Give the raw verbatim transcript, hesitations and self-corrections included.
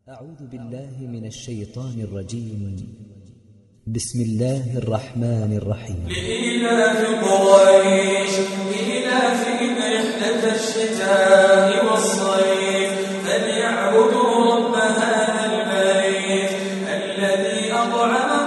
أعوذ بالله من الشيطان الرجيم. بسم الله الرحمن الرحيم. لإيلاف قريش إيلافهم رحلة الشتاء والصيف فليعبدوا رب هذا البيت الذي أطعمهم